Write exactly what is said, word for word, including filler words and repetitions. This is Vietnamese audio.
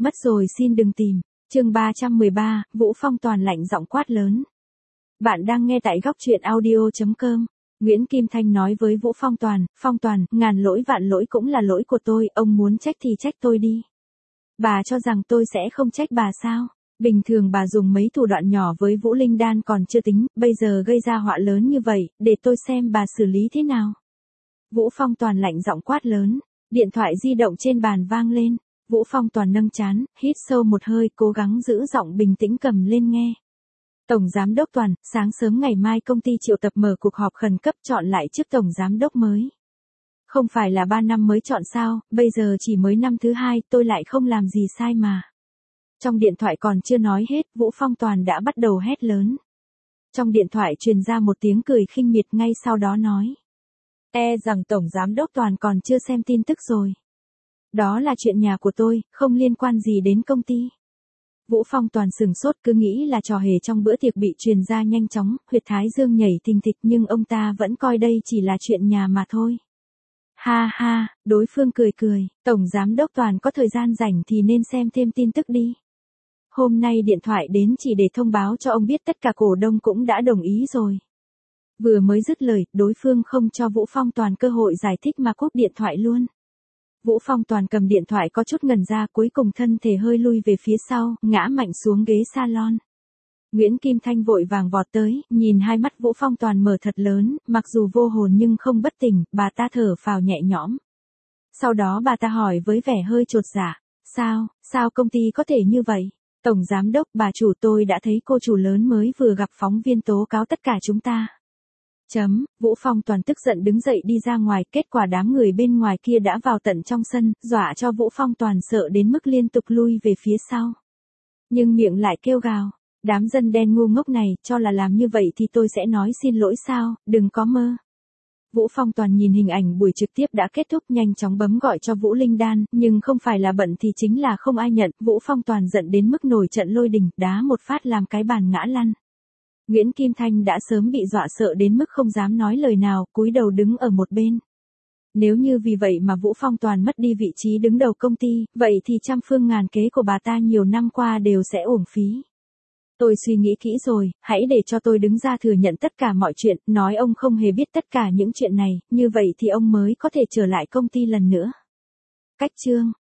Mất rồi xin đừng tìm. Chương ba trăm mười ba, Vũ Phong Toàn lạnh giọng quát lớn. Bạn đang nghe tại góc truyện audio chấm com. Nguyễn Kim Thanh nói với Vũ Phong Toàn, Phong Toàn, ngàn lỗi vạn lỗi cũng là lỗi của tôi, ông muốn trách thì trách tôi đi. Bà cho rằng tôi sẽ không trách bà sao? Bình thường bà dùng mấy thủ đoạn nhỏ với Vũ Linh Đan còn chưa tính, bây giờ gây ra họa lớn như vậy, để tôi xem bà xử lý thế nào. Vũ Phong Toàn lạnh giọng quát lớn, điện thoại di động trên bàn vang lên. Vũ Phong Toàn nâng trán, hít sâu một hơi, cố gắng giữ giọng bình tĩnh cầm lên nghe. Tổng Giám đốc Toàn, sáng sớm ngày mai công ty triệu tập mở cuộc họp khẩn cấp chọn lại chức Tổng Giám đốc mới. Không phải là ba năm mới chọn sao, bây giờ chỉ mới năm thứ hai, tôi lại không làm gì sai mà. Trong điện thoại còn chưa nói hết, Vũ Phong Toàn đã bắt đầu hét lớn. Trong điện thoại truyền ra một tiếng cười khinh miệt, ngay sau đó nói. E rằng Tổng Giám đốc Toàn còn chưa xem tin tức rồi. Đó là chuyện nhà của tôi, không liên quan gì đến công ty. Vũ Phong Toàn sừng sốt, cứ nghĩ là trò hề trong bữa tiệc bị truyền ra nhanh chóng, huyệt thái dương nhảy thình thịch, nhưng ông ta vẫn coi đây chỉ là chuyện nhà mà thôi. Ha ha, đối phương cười cười, Tổng Giám đốc Toàn có thời gian rảnh thì nên xem thêm tin tức đi. Hôm nay điện thoại đến chỉ để thông báo cho ông biết tất cả cổ đông cũng đã đồng ý rồi. Vừa mới dứt lời, đối phương không cho Vũ Phong Toàn cơ hội giải thích mà cúp điện thoại luôn. Vũ Phong Toàn cầm điện thoại có chút ngẩn ra, cuối cùng thân thể hơi lui về phía sau, ngã mạnh xuống ghế salon. Nguyễn Kim Thanh vội vàng vọt tới, nhìn hai mắt Vũ Phong Toàn mở thật lớn, mặc dù vô hồn nhưng không bất tỉnh, bà ta thở phào nhẹ nhõm. Sau đó bà ta hỏi với vẻ hơi chột dạ, sao, sao công ty có thể như vậy? Tổng Giám đốc, bà chủ, tôi đã thấy cô chủ lớn mới vừa gặp phóng viên tố cáo tất cả chúng ta. Chấm, Vũ Phong Toàn tức giận đứng dậy đi ra ngoài, kết quả đám người bên ngoài kia đã vào tận trong sân, dọa cho Vũ Phong Toàn sợ đến mức liên tục lui về phía sau. Nhưng miệng lại kêu gào, đám dân đen ngu ngốc này, cho là làm như vậy thì tôi sẽ nói xin lỗi sao, đừng có mơ. Vũ Phong Toàn nhìn hình ảnh buổi trực tiếp đã kết thúc, nhanh chóng bấm gọi cho Vũ Linh Đan, nhưng không phải là bận thì chính là không ai nhận, Vũ Phong Toàn giận đến mức nổi trận lôi đình, đá một phát làm cái bàn ngã lăn. Nguyễn Kim Thanh đã sớm bị dọa sợ đến mức không dám nói lời nào, cúi đầu đứng ở một bên. Nếu như vì vậy mà Vũ Phong Toàn mất đi vị trí đứng đầu công ty, vậy thì trăm phương ngàn kế của bà ta nhiều năm qua đều sẽ uổng phí. Tôi suy nghĩ kỹ rồi, hãy để cho tôi đứng ra thừa nhận tất cả mọi chuyện, nói ông không hề biết tất cả những chuyện này, như vậy thì ông mới có thể trở lại công ty lần nữa. Cách chương